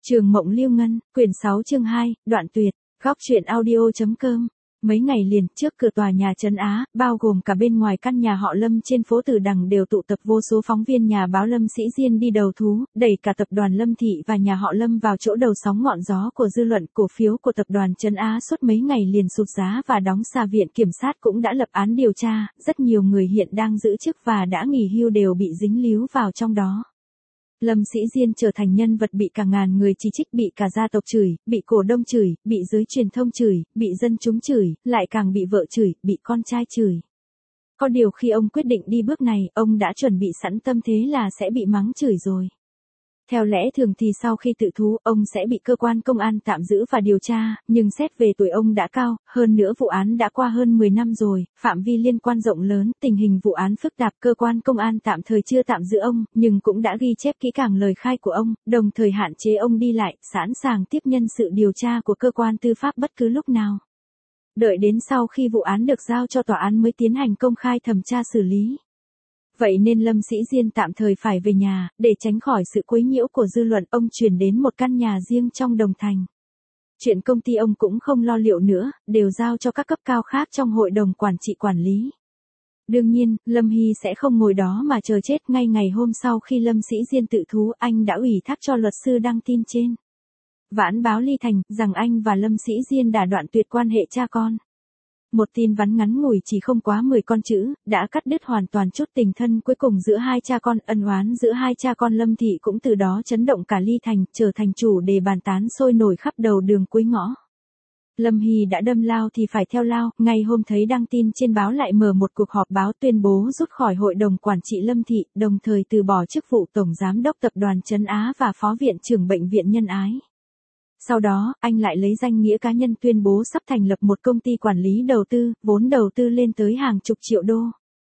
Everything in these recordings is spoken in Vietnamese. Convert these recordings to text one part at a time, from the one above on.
Trường Mộng Lưu Ngân, quyển 6 chương 2, đoạn tuyệt, góc truyện audio.com. Mấy ngày liền, trước cửa tòa nhà Trấn Á, bao gồm cả bên ngoài căn nhà họ Lâm trên phố Tử Đằng đều tụ tập vô số phóng viên nhà báo Lâm Sĩ Diên đi đầu thú, đẩy cả tập đoàn Lâm Thị và nhà họ Lâm vào chỗ đầu sóng ngọn gió của dư luận. Cổ phiếu của tập đoàn Trấn Á suốt mấy ngày liền sụt giá và đóng xa, viện kiểm sát cũng đã lập án điều tra, rất nhiều người hiện đang giữ chức và đã nghỉ hưu đều bị dính líu vào trong đó. Lâm Sĩ Diên trở thành nhân vật bị cả ngàn người chỉ trích, bị cả gia tộc chửi, bị cổ đông chửi, bị giới truyền thông chửi, bị dân chúng chửi, lại càng bị vợ chửi, bị con trai chửi. Có điều khi ông quyết định đi bước này, ông đã chuẩn bị sẵn tâm thế là sẽ bị mắng chửi rồi. Theo lẽ thường thì sau khi tự thú, ông sẽ bị cơ quan công an tạm giữ và điều tra, nhưng xét về tuổi ông đã cao, hơn nữa vụ án đã qua hơn 10 năm rồi, phạm vi liên quan rộng lớn, tình hình vụ án phức tạp, cơ quan công an tạm thời chưa tạm giữ ông, nhưng cũng đã ghi chép kỹ càng lời khai của ông, đồng thời hạn chế ông đi lại, sẵn sàng tiếp nhân sự điều tra của cơ quan tư pháp bất cứ lúc nào. Đợi đến sau khi vụ án được giao cho tòa án mới tiến hành công khai thẩm tra xử lý. Vậy nên Lâm Sĩ Diên tạm thời phải về nhà, để tránh khỏi sự quấy nhiễu của dư luận, ông chuyển đến một căn nhà riêng trong Đồng Thành. Chuyện công ty ông cũng không lo liệu nữa, đều giao cho các cấp cao khác trong hội đồng quản trị quản lý. Đương nhiên, Lâm Hy sẽ không ngồi đó mà chờ chết. Ngay ngày hôm sau khi Lâm Sĩ Diên tự thú, anh đã ủy thác cho luật sư đăng tin trên Vãn báo Ly Thành, rằng anh và Lâm Sĩ Diên đã đoạn tuyệt quan hệ cha con. Một tin vắn ngắn ngủi chỉ không quá 10 con chữ, đã cắt đứt hoàn toàn chút tình thân cuối cùng giữa hai cha con. Ân oán giữa hai cha con Lâm Thị cũng từ đó chấn động cả Ly Thành, trở thành chủ đề bàn tán sôi nổi khắp đầu đường cuối ngõ. Lâm Hy đã đâm lao thì phải theo lao, ngày hôm thấy đăng tin trên báo lại mở một cuộc họp báo tuyên bố rút khỏi hội đồng quản trị Lâm Thị, đồng thời từ bỏ chức vụ tổng giám đốc tập đoàn Trấn Á và phó viện trưởng bệnh viện Nhân Ái. Sau đó, anh lại lấy danh nghĩa cá nhân tuyên bố sắp thành lập một công ty quản lý đầu tư, vốn đầu tư lên tới hàng chục triệu đô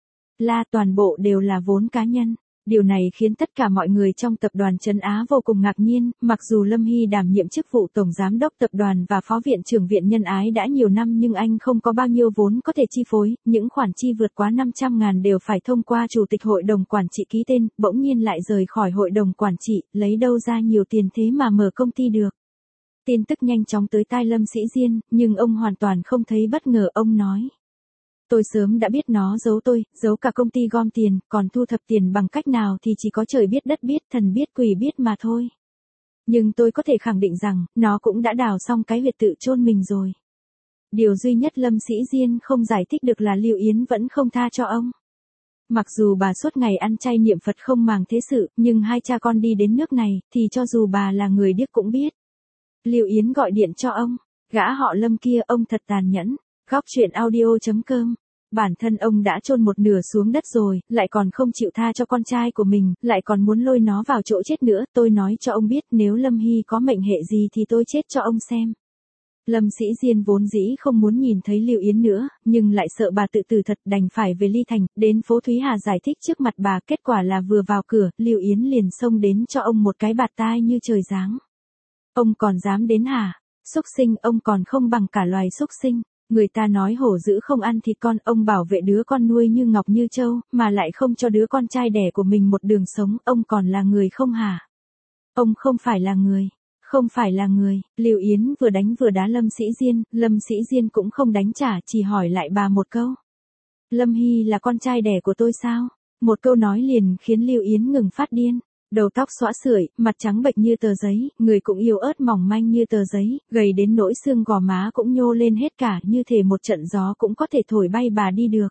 la, toàn bộ đều là vốn cá nhân. Điều này khiến tất cả mọi người trong tập đoàn Trấn Á vô cùng ngạc nhiên, mặc dù Lâm Hy đảm nhiệm chức vụ tổng giám đốc tập đoàn và phó viện trưởng viện Nhân Ái đã nhiều năm nhưng anh không có bao nhiêu vốn có thể chi phối, những khoản chi vượt quá 500.000 đều phải thông qua chủ tịch hội đồng quản trị ký tên, bỗng nhiên lại rời khỏi hội đồng quản trị, lấy đâu ra nhiều tiền thế mà mở công ty được. Tin tức nhanh chóng tới tai Lâm Sĩ Diên, nhưng ông hoàn toàn không thấy bất ngờ. Ông nói: tôi sớm đã biết nó giấu tôi, giấu cả công ty gom tiền, còn thu thập tiền bằng cách nào thì chỉ có trời biết đất biết, thần biết quỷ biết mà thôi. Nhưng tôi có thể khẳng định rằng, nó cũng đã đào xong cái huyệt tự chôn mình rồi. Điều duy nhất Lâm Sĩ Diên không giải thích được là Lưu Yến vẫn không tha cho ông. Mặc dù bà suốt ngày ăn chay niệm Phật không màng thế sự, nhưng hai cha con đi đến nước này, thì cho dù bà là người điếc cũng biết. Lưu Yến gọi điện cho ông, gã họ Lâm kia, ông thật tàn nhẫn. Góc truyện audio.com. Bản thân ông đã chôn một nửa xuống đất rồi, lại còn không chịu tha cho con trai của mình, lại còn muốn lôi nó vào chỗ chết nữa. Tôi nói cho ông biết, nếu Lâm Hy có mệnh hệ gì thì tôi chết cho ông xem. Lâm Sĩ Diên vốn dĩ không muốn nhìn thấy Lưu Yến nữa, nhưng lại sợ bà tự tử thật, đành phải về Ly Thành, đến phố Thúy Hà giải thích trước mặt bà. Kết quả là vừa vào cửa, Lưu Yến liền xông đến cho ông một cái bạt tai như trời giáng. Ông còn dám đến hả? Súc sinh, ông còn không bằng cả loài súc sinh. Người ta nói hổ dữ không ăn thịt con, ông bảo vệ đứa con nuôi như ngọc như châu, mà lại không cho đứa con trai đẻ của mình một đường sống, ông còn là người không hả? Ông không phải là người. Không phải là người. Lưu Yến vừa đánh vừa đá Lâm Sĩ Diên, Lâm Sĩ Diên cũng không đánh trả, chỉ hỏi lại bà một câu. Lâm Hy là con trai đẻ của tôi sao? Một câu nói liền khiến Lưu Yến ngừng phát điên. Đầu tóc xõa sưởi, mặt trắng bệch như tờ giấy, người cũng yếu ớt mỏng manh như tờ giấy, gầy đến nỗi xương gò má cũng nhô lên hết cả, như thể một trận gió cũng có thể thổi bay bà đi được.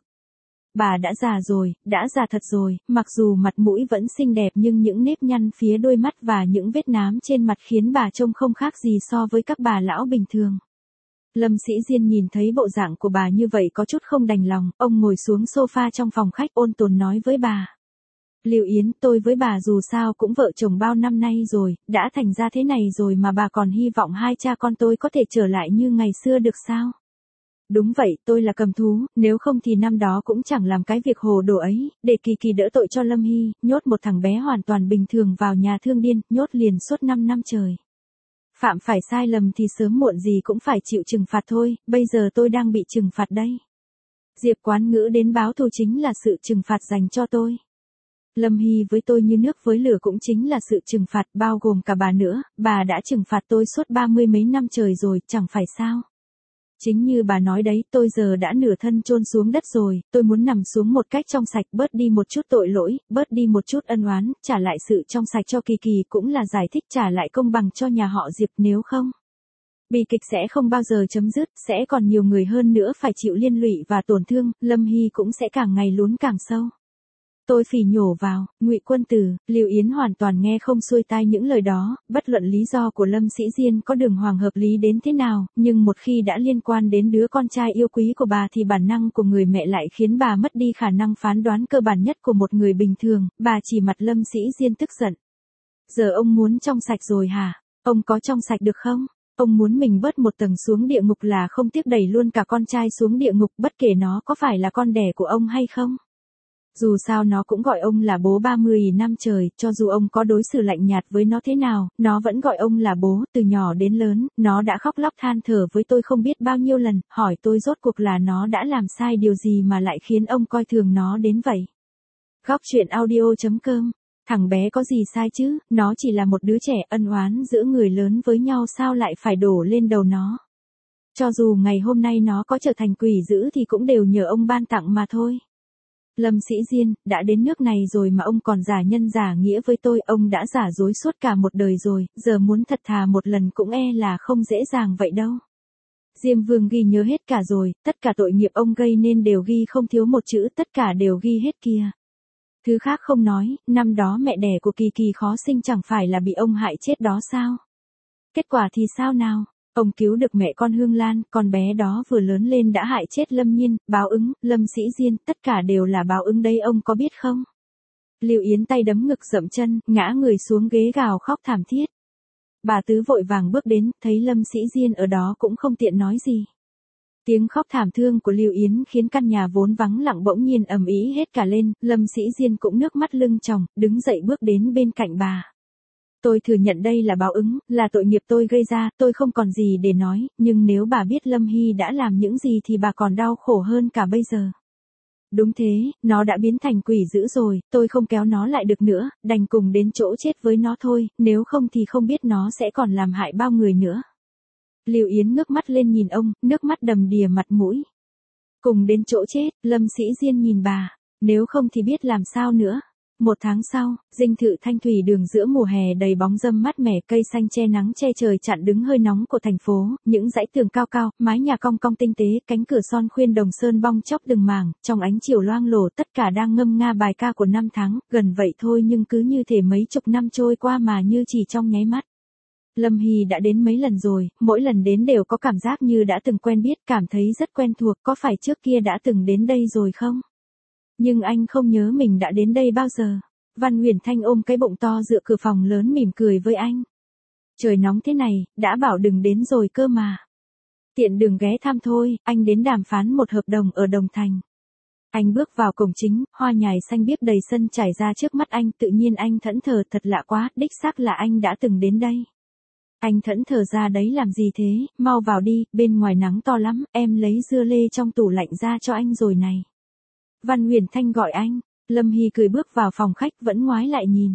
Bà đã già rồi, đã già thật rồi, mặc dù mặt mũi vẫn xinh đẹp nhưng những nếp nhăn phía đôi mắt và những vết nám trên mặt khiến bà trông không khác gì so với các bà lão bình thường. Lâm Sĩ Diên nhìn thấy bộ dạng của bà như vậy có chút không đành lòng, ông ngồi xuống sofa trong phòng khách ôn tồn nói với bà. Lưu Yến, tôi với bà dù sao cũng vợ chồng bao năm nay rồi, đã thành ra thế này rồi mà bà còn hy vọng hai cha con tôi có thể trở lại như ngày xưa được sao? Đúng vậy, tôi là cầm thú, nếu không thì năm đó cũng chẳng làm cái việc hồ đồ ấy, để Kỳ Kỳ đỡ tội cho Lâm Hy, nhốt một thằng bé hoàn toàn bình thường vào nhà thương điên, nhốt liền suốt 5 năm trời. Phạm phải sai lầm thì sớm muộn gì cũng phải chịu trừng phạt thôi, bây giờ tôi đang bị trừng phạt đây. Diệp Quán Ngữ đến báo thù chính là sự trừng phạt dành cho tôi. Lâm Hy với tôi như nước với lửa cũng chính là sự trừng phạt, bao gồm cả bà nữa, bà đã trừng phạt tôi suốt 30 mấy năm trời rồi, chẳng phải sao? Chính như bà nói đấy, tôi giờ đã nửa thân chôn xuống đất rồi, tôi muốn nằm xuống một cách trong sạch, bớt đi một chút tội lỗi, bớt đi một chút ân oán, trả lại sự trong sạch cho Kỳ Kỳ, cũng là giải thích trả lại công bằng cho nhà họ Diệp, nếu không, bi kịch sẽ không bao giờ chấm dứt, sẽ còn nhiều người hơn nữa phải chịu liên lụy và tổn thương, Lâm Hy cũng sẽ càng ngày lún càng sâu. Tôi phỉ nhổ vào, Ngụy Quân Tử, Lưu Yến hoàn toàn nghe không xuôi tai những lời đó, bất luận lý do của Lâm Sĩ Diên có đường hoàng hợp lý đến thế nào, nhưng một khi đã liên quan đến đứa con trai yêu quý của bà thì bản năng của người mẹ lại khiến bà mất đi khả năng phán đoán cơ bản nhất của một người bình thường, bà chỉ mặt Lâm Sĩ Diên tức giận. Giờ ông muốn trong sạch rồi hả? Ông có trong sạch được không? Ông muốn mình bớt một tầng xuống địa ngục là không tiếc đẩy luôn cả con trai xuống địa ngục, bất kể nó có phải là con đẻ của ông hay không. Dù sao nó cũng gọi ông là bố 30 năm trời, cho dù ông có đối xử lạnh nhạt với nó thế nào, nó vẫn gọi ông là bố, từ nhỏ đến lớn, nó đã khóc lóc than thở với tôi không biết bao nhiêu lần, hỏi tôi rốt cuộc là nó đã làm sai điều gì mà lại khiến ông coi thường nó đến vậy. Góc truyện audio.com. Thằng bé có gì sai chứ, nó chỉ là một đứa trẻ, ân oán giữa người lớn với nhau sao lại phải đổ lên đầu nó. Cho dù ngày hôm nay nó có trở thành quỷ dữ thì cũng đều nhờ ông ban tặng mà thôi. Lâm Sĩ Diên, đã đến nước này rồi mà ông còn giả nhân giả nghĩa với tôi, ông đã giả dối suốt cả một đời rồi, giờ muốn thật thà một lần cũng e là không dễ dàng vậy đâu. Diêm Vương ghi nhớ hết cả rồi, tất cả tội nghiệp ông gây nên đều ghi không thiếu một chữ, tất cả đều ghi hết kia. Thứ khác không nói, năm đó mẹ đẻ của Kỳ Kỳ khó sinh chẳng phải là bị ông hại chết đó sao? Kết quả thì sao nào? Ông cứu được mẹ con Hương Lan, con bé đó vừa lớn lên đã hại chết Lâm Nhiên, báo ứng, Lâm Sĩ Diên, tất cả đều là báo ứng đây, ông có biết không? Lưu Yến tay đấm ngực dậm chân, ngã người xuống ghế gào khóc thảm thiết. Bà Tứ vội vàng bước đến, thấy Lâm Sĩ Diên ở đó cũng không tiện nói gì. Tiếng khóc thảm thương của Lưu Yến khiến căn nhà vốn vắng lặng bỗng nhiên ầm ĩ hết cả lên, Lâm Sĩ Diên cũng nước mắt lưng tròng, đứng dậy bước đến bên cạnh bà. Tôi thừa nhận đây là báo ứng, là tội nghiệp tôi gây ra, tôi không còn gì để nói, nhưng nếu bà biết Lâm Hy đã làm những gì thì bà còn đau khổ hơn cả bây giờ. Đúng thế, nó đã biến thành quỷ dữ rồi, tôi không kéo nó lại được nữa, đành cùng đến chỗ chết với nó thôi, nếu không thì không biết nó sẽ còn làm hại bao người nữa. Lưu Yến ngước mắt lên nhìn ông, nước mắt đầm đìa mặt mũi. Cùng đến chỗ chết, Lâm Sĩ Diên nhìn bà, nếu không thì biết làm sao nữa. Một tháng sau, dinh thự Thanh Thủy đường giữa mùa hè đầy bóng râm mát mẻ, cây xanh che nắng che trời chặn đứng hơi nóng của thành phố, những dãy tường cao cao, mái nhà cong cong tinh tế, cánh cửa son khuyên đồng sơn bong chóc từng mảng, trong ánh chiều loang lổ tất cả đang ngâm nga bài ca của năm tháng, gần vậy thôi nhưng cứ như thể mấy chục năm trôi qua mà như chỉ trong nháy mắt. Lâm Hy đã đến mấy lần rồi, mỗi lần đến đều có cảm giác như đã từng quen biết, cảm thấy rất quen thuộc, có phải trước kia đã từng đến đây rồi không? Nhưng anh không nhớ mình đã đến đây bao giờ. Văn Huyền Thanh ôm cái bụng to dựa cửa phòng lớn mỉm cười với anh. Trời nóng thế này, đã bảo đừng đến rồi cơ mà. Tiện đừng ghé thăm thôi, anh đến đàm phán một hợp đồng ở Đồng Thành. Anh bước vào cổng chính, hoa nhài xanh biếc đầy sân trải ra trước mắt anh, tự nhiên anh thẫn thờ, thật lạ quá, đích xác là anh đã từng đến đây. Anh thẫn thờ ra đấy làm gì thế, mau vào đi, bên ngoài nắng to lắm, em lấy dưa lê trong tủ lạnh ra cho anh rồi này. Văn Huyền Thanh gọi anh, Lâm Hy cười bước vào phòng khách vẫn ngoái lại nhìn.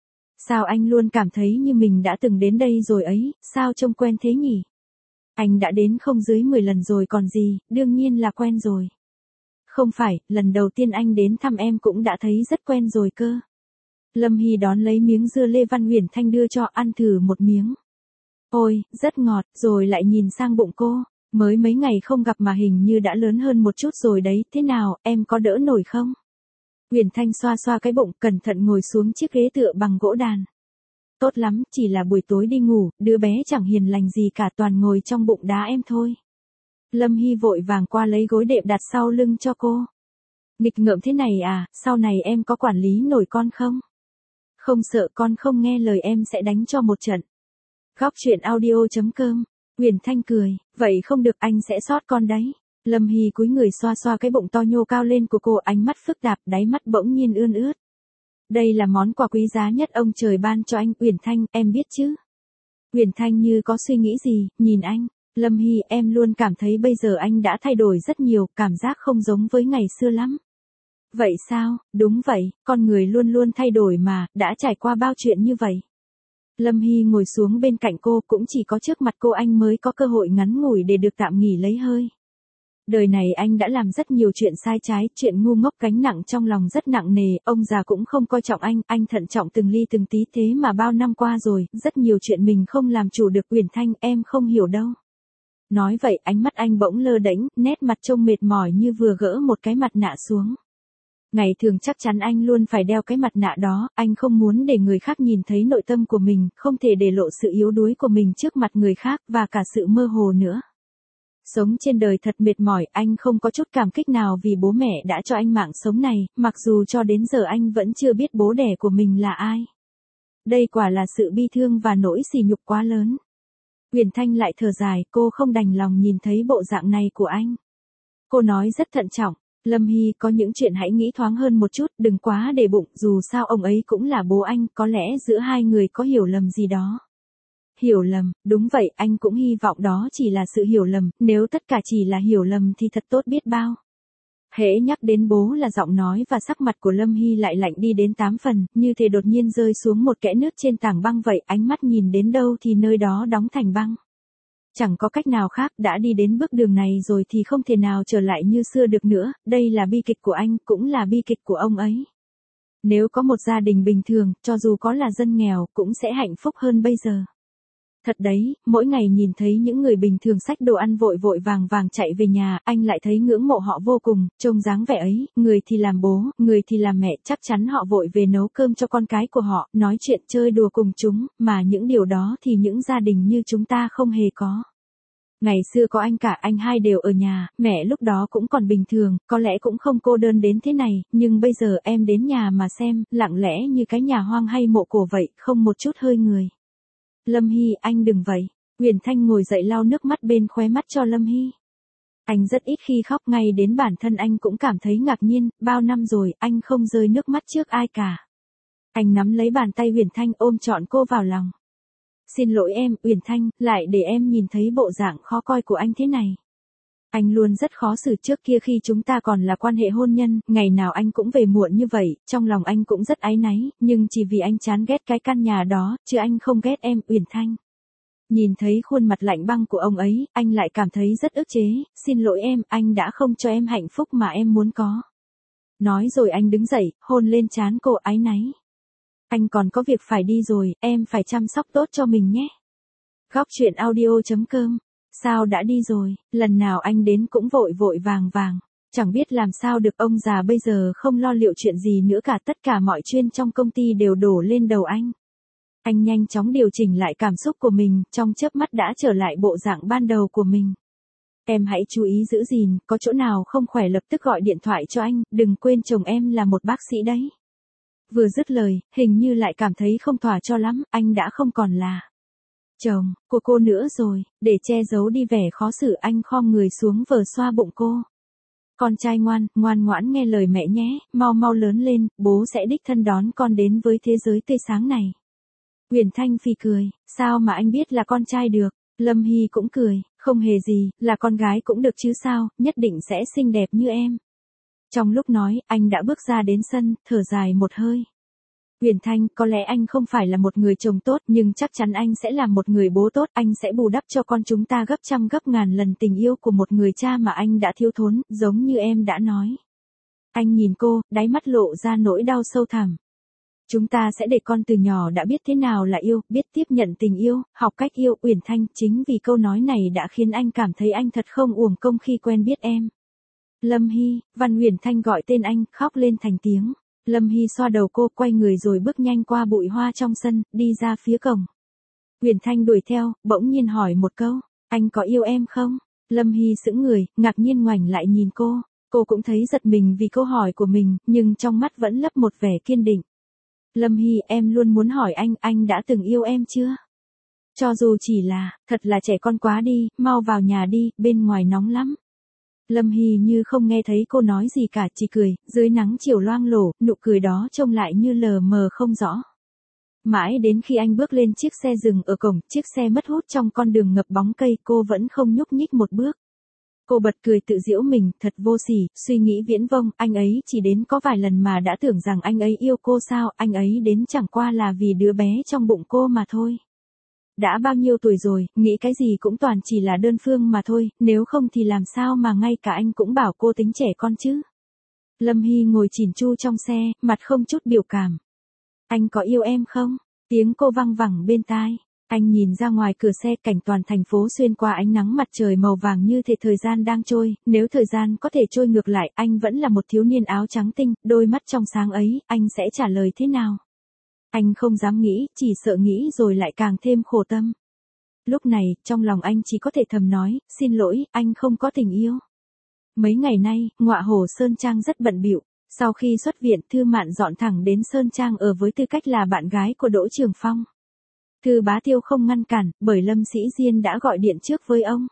Sao anh luôn cảm thấy như mình đã từng đến đây rồi ấy, sao trông quen thế nhỉ? Anh đã đến không dưới 10 lần rồi còn gì, đương nhiên là quen rồi. Không phải, lần đầu tiên anh đến thăm em cũng đã thấy rất quen rồi cơ. Lâm Hy đón lấy miếng dưa lê Văn Huyền Thanh đưa cho, ăn thử một miếng. Ôi, rất ngọt, rồi lại nhìn sang bụng cô. Mới mấy ngày không gặp mà hình như đã lớn hơn một chút rồi đấy, thế nào, em có đỡ nổi không? Huyền Thanh xoa xoa cái bụng, cẩn thận ngồi xuống chiếc ghế tựa bằng gỗ đàn. Tốt lắm, chỉ là buổi tối đi ngủ, đứa bé chẳng hiền lành gì cả, toàn ngồi trong bụng đá em thôi. Lâm Hy vội vàng qua lấy gối đệm đặt sau lưng cho cô. Nghịch ngợm thế này à, sau này em có quản lý nổi con không? Không sợ con không nghe lời em sẽ đánh cho một trận. Góc truyện audio.com. Huyền Thanh cười, vậy không được, anh sẽ sót con đấy. Lâm Hy cúi người xoa xoa cái bụng to nhô cao lên của cô, ánh mắt phức tạp, đáy mắt bỗng nhiên ươn ướt. Đây là món quà quý giá nhất ông trời ban cho anh, Huyền Thanh, em biết chứ. Huyền Thanh như có suy nghĩ gì, nhìn anh. Lâm Hy, em luôn cảm thấy bây giờ anh đã thay đổi rất nhiều, cảm giác không giống với ngày xưa lắm. Vậy sao, đúng vậy, con người luôn luôn thay đổi mà, đã trải qua bao chuyện như vậy. Lâm Hy ngồi xuống bên cạnh cô, cũng chỉ có trước mặt cô anh mới có cơ hội ngắn ngủi để được tạm nghỉ lấy hơi. Đời này anh đã làm rất nhiều chuyện sai trái, chuyện ngu ngốc, gánh nặng trong lòng rất nặng nề, ông già cũng không coi trọng anh thận trọng từng ly từng tí, thế mà bao năm qua rồi, rất nhiều chuyện mình không làm chủ được. Uyển Thanh, em không hiểu đâu. Nói vậy ánh mắt anh bỗng lơ đễnh, nét mặt trông mệt mỏi như vừa gỡ một cái mặt nạ xuống. Ngày thường chắc chắn anh luôn phải đeo cái mặt nạ đó, anh không muốn để người khác nhìn thấy nội tâm của mình, không thể để lộ sự yếu đuối của mình trước mặt người khác, và cả sự mơ hồ nữa. Sống trên đời thật mệt mỏi, anh không có chút cảm kích nào vì bố mẹ đã cho anh mạng sống này, mặc dù cho đến giờ anh vẫn chưa biết bố đẻ của mình là ai. Đây quả là sự bi thương và nỗi sỉ nhục quá lớn. Uyển Thanh lại thở dài, cô không đành lòng nhìn thấy bộ dạng này của anh. Cô nói rất thận trọng, Lâm Hy, có những chuyện hãy nghĩ thoáng hơn một chút, đừng quá để bụng, dù sao ông ấy cũng là bố anh, có lẽ giữa hai người có hiểu lầm gì đó. Hiểu lầm, đúng vậy, anh cũng hy vọng đó chỉ là sự hiểu lầm, nếu tất cả chỉ là hiểu lầm thì thật tốt biết bao. Hễ nhắc đến bố là giọng nói và sắc mặt của Lâm Hy lại lạnh đi đến 8 phần, như thể đột nhiên rơi xuống một kẽ nước trên tảng băng vậy, ánh mắt nhìn đến đâu thì nơi đó đóng thành băng. Chẳng có cách nào khác, đã đi đến bước đường này rồi thì không thể nào trở lại như xưa được nữa, đây là bi kịch của anh, cũng là bi kịch của ông ấy. Nếu có một gia đình bình thường, cho dù có là dân nghèo, cũng sẽ hạnh phúc hơn bây giờ. Thật đấy, mỗi ngày nhìn thấy những người bình thường xách đồ ăn vội vội vàng vàng chạy về nhà, anh lại thấy ngưỡng mộ họ vô cùng, trông dáng vẻ ấy, người thì làm bố, người thì làm mẹ, chắc chắn họ vội về nấu cơm cho con cái của họ, nói chuyện chơi đùa cùng chúng, mà những điều đó thì những gia đình như chúng ta không hề có. Ngày xưa có anh cả anh hai đều ở nhà, mẹ lúc đó cũng còn bình thường, có lẽ cũng không cô đơn đến thế này, nhưng bây giờ em đến nhà mà xem, lặng lẽ như cái nhà hoang hay mộ cổ vậy, không một chút hơi người. Lâm Hy, anh đừng vậy. Uyển Thanh ngồi dậy lau nước mắt bên khóe mắt cho Lâm Hy. Anh rất ít khi khóc, ngay đến bản thân anh cũng cảm thấy ngạc nhiên, bao năm rồi, anh không rơi nước mắt trước ai cả. Anh nắm lấy bàn tay Uyển Thanh ôm trọn cô vào lòng. Xin lỗi em, Uyển Thanh, lại để em nhìn thấy bộ dạng khó coi của anh thế này. Anh luôn rất khó xử, trước kia khi chúng ta còn là quan hệ hôn nhân, ngày nào anh cũng về muộn như vậy, trong lòng anh cũng rất áy náy, nhưng chỉ vì anh chán ghét cái căn nhà đó, chứ anh không ghét em, Uyển Thanh. Nhìn thấy khuôn mặt lạnh băng của ông ấy, anh lại cảm thấy rất ức chế, xin lỗi em, anh đã không cho em hạnh phúc mà em muốn có. Nói rồi anh đứng dậy, hôn lên trán cô, áy náy. Anh còn có việc phải đi rồi, em phải chăm sóc tốt cho mình nhé. Góc truyện audio.com. Sao đã đi rồi, lần nào anh đến cũng vội vội vàng vàng. Chẳng biết làm sao được, ông già bây giờ không lo liệu chuyện gì nữa cả, tất cả mọi chuyện trong công ty đều đổ lên đầu anh. Anh nhanh chóng điều chỉnh lại cảm xúc của mình, trong chớp mắt đã trở lại bộ dạng ban đầu của mình. Em hãy chú ý giữ gìn, có chỗ nào không khỏe lập tức gọi điện thoại cho anh, đừng quên chồng em là một bác sĩ đấy. Vừa dứt lời, hình như lại cảm thấy không thỏa cho lắm, anh đã không còn là chồng của cô nữa rồi, để che giấu đi vẻ khó xử anh khom người xuống vờ xoa bụng cô. Con trai ngoan, ngoan ngoãn nghe lời mẹ nhé, mau mau lớn lên, bố sẽ đích thân đón con đến với thế giới tươi sáng này. Uyển Thanh phì cười, sao mà anh biết là con trai được? Lâm Hy cũng cười, không hề gì, là con gái cũng được chứ sao, nhất định sẽ xinh đẹp như em. Trong lúc nói, anh đã bước ra đến sân, thở dài một hơi. Uyển Thanh, có lẽ anh không phải là một người chồng tốt, nhưng chắc chắn anh sẽ là một người bố tốt, anh sẽ bù đắp cho con chúng ta gấp trăm gấp ngàn lần tình yêu của một người cha mà anh đã thiếu thốn, giống như em đã nói. Anh nhìn cô, đáy mắt lộ ra nỗi đau sâu thẳm. Chúng ta sẽ để con từ nhỏ đã biết thế nào là yêu, biết tiếp nhận tình yêu, học cách yêu. Uyển Thanh, chính vì câu nói này đã khiến anh cảm thấy anh thật không uổng công khi quen biết em. Lâm Hy, Văn Uyển Thanh gọi tên anh, khóc lên thành tiếng. Lâm Hy xoa đầu cô, quay người rồi bước nhanh qua bụi hoa trong sân, đi ra phía cổng. Uyển Thanh đuổi theo, bỗng nhiên hỏi một câu, anh có yêu em không? Lâm Hy sững người, ngạc nhiên ngoảnh lại nhìn cô. Cô cũng thấy giật mình vì câu hỏi của mình, nhưng trong mắt vẫn lấp một vẻ kiên định. Lâm Hy, em luôn muốn hỏi anh đã từng yêu em chưa? Cho dù chỉ là, thật là trẻ con quá đi, mau vào nhà đi, bên ngoài nóng lắm. Lâm Hy như không nghe thấy cô nói gì cả, chỉ cười, dưới nắng chiều loang lổ, nụ cười đó trông lại như lờ mờ không rõ. Mãi đến khi anh bước lên chiếc xe dừng ở cổng, chiếc xe mất hút trong con đường ngập bóng cây, cô vẫn không nhúc nhích một bước. Cô bật cười tự giễu mình, thật vô sỉ, suy nghĩ viễn vông, anh ấy chỉ đến có vài lần mà đã tưởng rằng anh ấy yêu cô sao, anh ấy đến chẳng qua là vì đứa bé trong bụng cô mà thôi. Đã bao nhiêu tuổi rồi, nghĩ cái gì cũng toàn chỉ là đơn phương mà thôi, nếu không thì làm sao mà ngay cả anh cũng bảo cô tính trẻ con chứ. Lâm Hy ngồi chỉn chu trong xe, mặt không chút biểu cảm. Anh có yêu em không? Tiếng cô văng vẳng bên tai. Anh nhìn ra ngoài cửa xe, cảnh toàn thành phố xuyên qua ánh nắng mặt trời màu vàng như thể thời gian đang trôi, nếu thời gian có thể trôi ngược lại, anh vẫn là một thiếu niên áo trắng tinh, đôi mắt trong sáng ấy, anh sẽ trả lời thế nào? Anh không dám nghĩ, chỉ sợ nghĩ rồi lại càng thêm khổ tâm. Lúc này, trong lòng anh chỉ có thể thầm nói, xin lỗi, anh không có tình yêu. Mấy ngày nay, ngọa hổ Sơn Trang rất bận bịu. Sau khi xuất viện, Thư Mạn dọn thẳng đến Sơn Trang ở với tư cách là bạn gái của Đỗ Trường Phong. Thư Bá Tiêu không ngăn cản, bởi Lâm Sĩ Diên đã gọi điện trước với ông.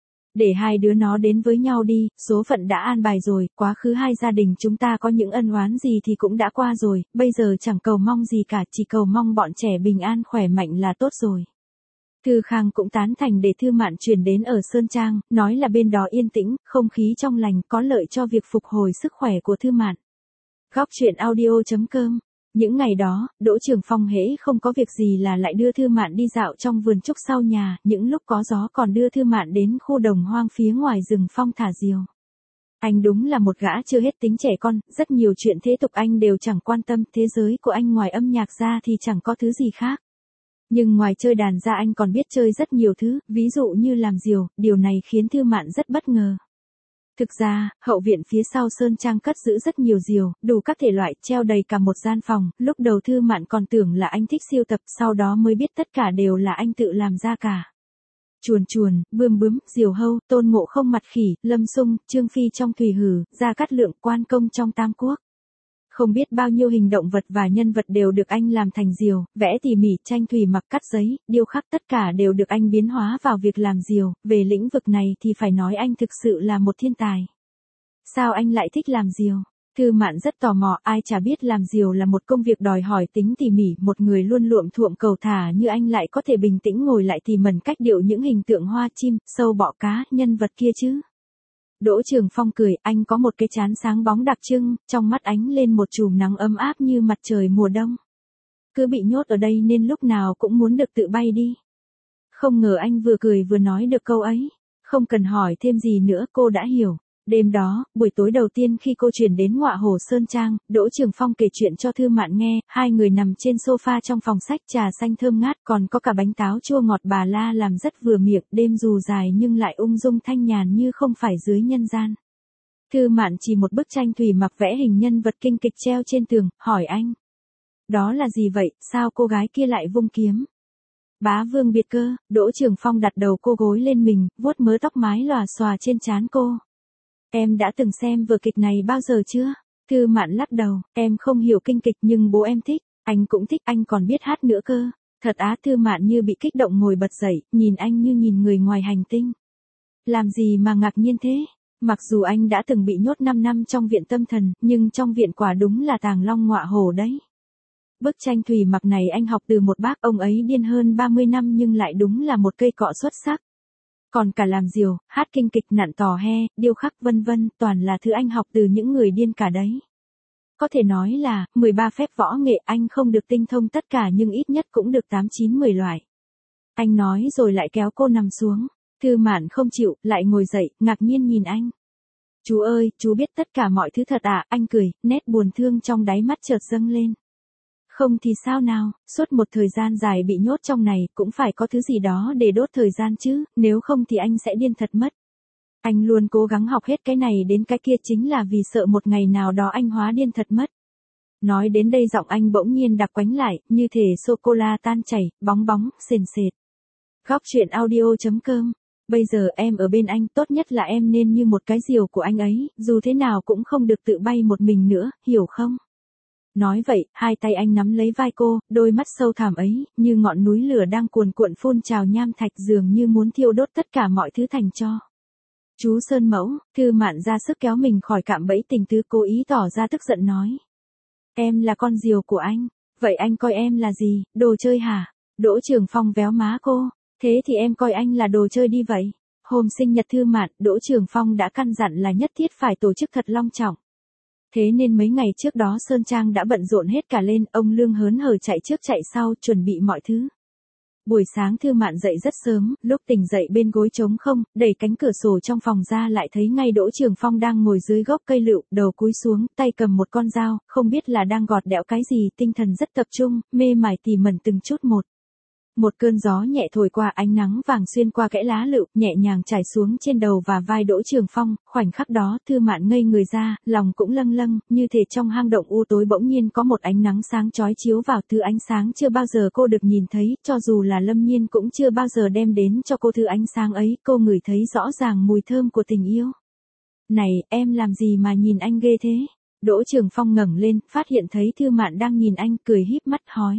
Để hai đứa nó đến với nhau đi, số phận đã an bài rồi, quá khứ hai gia đình chúng ta có những ân oán gì thì cũng đã qua rồi, bây giờ chẳng cầu mong gì cả, chỉ cầu mong bọn trẻ bình an khỏe mạnh là tốt rồi. Thư Khang cũng tán thành để Thư Mạn chuyển đến ở Sơn Trang, nói là bên đó yên tĩnh, không khí trong lành, có lợi cho việc phục hồi sức khỏe của Thư Mạn. Góc truyện audio.com. Những ngày đó, Đỗ Trường Phong hễ không có việc gì là lại đưa Thư Mạn đi dạo trong vườn trúc sau nhà, những lúc có gió còn đưa Thư Mạn đến khu đồng hoang phía ngoài rừng phong thả diều. Anh đúng là một gã chưa hết tính trẻ con, rất nhiều chuyện thế tục anh đều chẳng quan tâm, thế giới của anh ngoài âm nhạc ra thì chẳng có thứ gì khác. Nhưng ngoài chơi đàn ra anh còn biết chơi rất nhiều thứ, ví dụ như làm diều, điều này khiến Thư Mạn rất bất ngờ. Thực ra, hậu viện phía sau Sơn Trang cất giữ rất nhiều diều, đủ các thể loại, treo đầy cả một gian phòng, lúc đầu Thư Mạn còn tưởng là anh thích siêu tập, sau đó mới biết tất cả đều là anh tự làm ra cả. Chuồn chuồn, bươm bướm, diều hâu, Tôn Ngộ Không mặt khỉ, Lâm Sung, Trương Phi trong Thủy Hử, Gia Cát Lượng, Quan Công trong Tam Quốc. Không biết bao nhiêu hình động vật và nhân vật đều được anh làm thành diều, vẽ tỉ mỉ, tranh thủy mặc, cắt giấy, điêu khắc, tất cả đều được anh biến hóa vào việc làm diều, về lĩnh vực này thì phải nói anh thực sự là một thiên tài. Sao anh lại thích làm diều? Thư Mạn rất tò mò, ai chả biết làm diều là một công việc đòi hỏi tính tỉ mỉ, một người luôn luộm thuộm cầu thả như anh lại có thể bình tĩnh ngồi lại tỉ mẩn cách điệu những hình tượng hoa chim, sâu bọ cá, nhân vật kia chứ. Đỗ Trường Phong cười, anh có một cái trán sáng bóng đặc trưng, trong mắt ánh lên một chùm nắng ấm áp như mặt trời mùa đông. Cứ bị nhốt ở đây nên lúc nào cũng muốn được tự bay đi. Không ngờ anh vừa cười vừa nói được câu ấy. Không cần hỏi thêm gì nữa, cô đã hiểu. Đêm đó, buổi tối đầu tiên khi cô chuyển đến ngọa hổ Sơn Trang, Đỗ Trường Phong kể chuyện cho Thư Mạn nghe, hai người nằm trên sofa trong phòng sách, trà xanh thơm ngát, còn có cả bánh táo chua ngọt bà La làm rất vừa miệng, đêm dù dài nhưng lại ung dung thanh nhàn như không phải dưới nhân gian. Thư Mạn chỉ một bức tranh thủy mặc vẽ hình nhân vật kinh kịch treo trên tường, hỏi anh. Đó là gì vậy, sao cô gái kia lại vung kiếm? Bá Vương Biệt Cơ. Đỗ Trường Phong đặt đầu cô gối lên mình, vuốt mớ tóc mái lòa xòa trên trán cô. Em đã từng xem vở kịch này bao giờ chưa? Thư Mạn lắc đầu, em không hiểu kinh kịch nhưng bố em thích, anh cũng thích, anh còn biết hát nữa cơ. Thật á? Thư Mạn như bị kích động ngồi bật dậy, nhìn anh như nhìn người ngoài hành tinh. Làm gì mà ngạc nhiên thế? Mặc dù anh đã từng bị nhốt 5 năm trong viện tâm thần, nhưng trong viện quả đúng là tàng long ngọa hổ đấy. Bức tranh thủy mặc này anh học từ một bác, ông ấy điên hơn 30 năm nhưng lại đúng là một cây cọ xuất sắc. Còn cả làm diều, hát kinh kịch, nặn tò he, điêu khắc vân vân, toàn là thứ anh học từ những người điên cả đấy. Có thể nói là, 13 phép võ nghệ anh không được tinh thông tất cả nhưng ít nhất cũng được 8-9-10 loại. Anh nói rồi lại kéo cô nằm xuống. Thư Mạn không chịu, lại ngồi dậy, ngạc nhiên nhìn anh. Chú ơi, chú biết tất cả mọi thứ thật à? Anh cười, nét buồn thương trong đáy mắt chợt dâng lên. Không thì sao nào, suốt một thời gian dài bị nhốt trong này, cũng phải có thứ gì đó để đốt thời gian chứ, nếu không thì anh sẽ điên thật mất. Anh luôn cố gắng học hết cái này đến cái kia chính là vì sợ một ngày nào đó anh hóa điên thật mất. Nói đến đây giọng anh bỗng nhiên đặc quánh lại, như thể sô-cô-la tan chảy, bóng bóng, sền sệt. Góc truyện audio.com. Bây giờ em ở bên anh, tốt nhất là em nên như một cái diều của anh ấy, dù thế nào cũng không được tự bay một mình nữa, hiểu không? Nói vậy, hai tay anh nắm lấy vai cô, đôi mắt sâu thẳm ấy, như ngọn núi lửa đang cuồn cuộn phun trào nham thạch, dường như muốn thiêu đốt tất cả mọi thứ thành tro. Chú Sơn Mẫu. Thư Mạn ra sức kéo mình khỏi cạm bẫy tình tứ, cố ý tỏ ra tức giận nói. Em là con diều của anh, vậy anh coi em là gì, đồ chơi hả? Đỗ Trường Phong véo má cô, thế thì em coi anh là đồ chơi đi vậy. Hôm sinh nhật Thư Mạn, Đỗ Trường Phong đã căn dặn là nhất thiết phải tổ chức thật long trọng. Thế nên mấy ngày trước đó Sơn Trang đã bận rộn hết cả lên, ông Lương hớn hở chạy trước chạy sau, chuẩn bị mọi thứ. Buổi sáng Thư Mạn dậy rất sớm, lúc tỉnh dậy bên gối trống không, đẩy cánh cửa sổ trong phòng ra lại thấy ngay Đỗ Trường Phong đang ngồi dưới gốc cây lựu, đầu cúi xuống, tay cầm một con dao, không biết là đang gọt đẽo cái gì, tinh thần rất tập trung, mê mải tỉ mẩn từng chút một. Một cơn gió nhẹ thổi qua, ánh nắng vàng xuyên qua kẽ lá lựu, nhẹ nhàng trải xuống trên đầu và vai Đỗ Trường Phong, khoảnh khắc đó Thư Mạn ngây người ra, lòng cũng lâng lâng, như thể trong hang động u tối bỗng nhiên có một ánh nắng sáng chói chiếu vào, thứ ánh sáng chưa bao giờ cô được nhìn thấy, cho dù là Lâm Nhiên cũng chưa bao giờ đem đến cho cô thứ ánh sáng ấy, cô ngửi thấy rõ ràng mùi thơm của tình yêu. Này, em làm gì mà nhìn anh ghê thế? Đỗ Trường Phong ngẩng lên, phát hiện thấy Thư Mạn đang nhìn anh, cười híp mắt hỏi.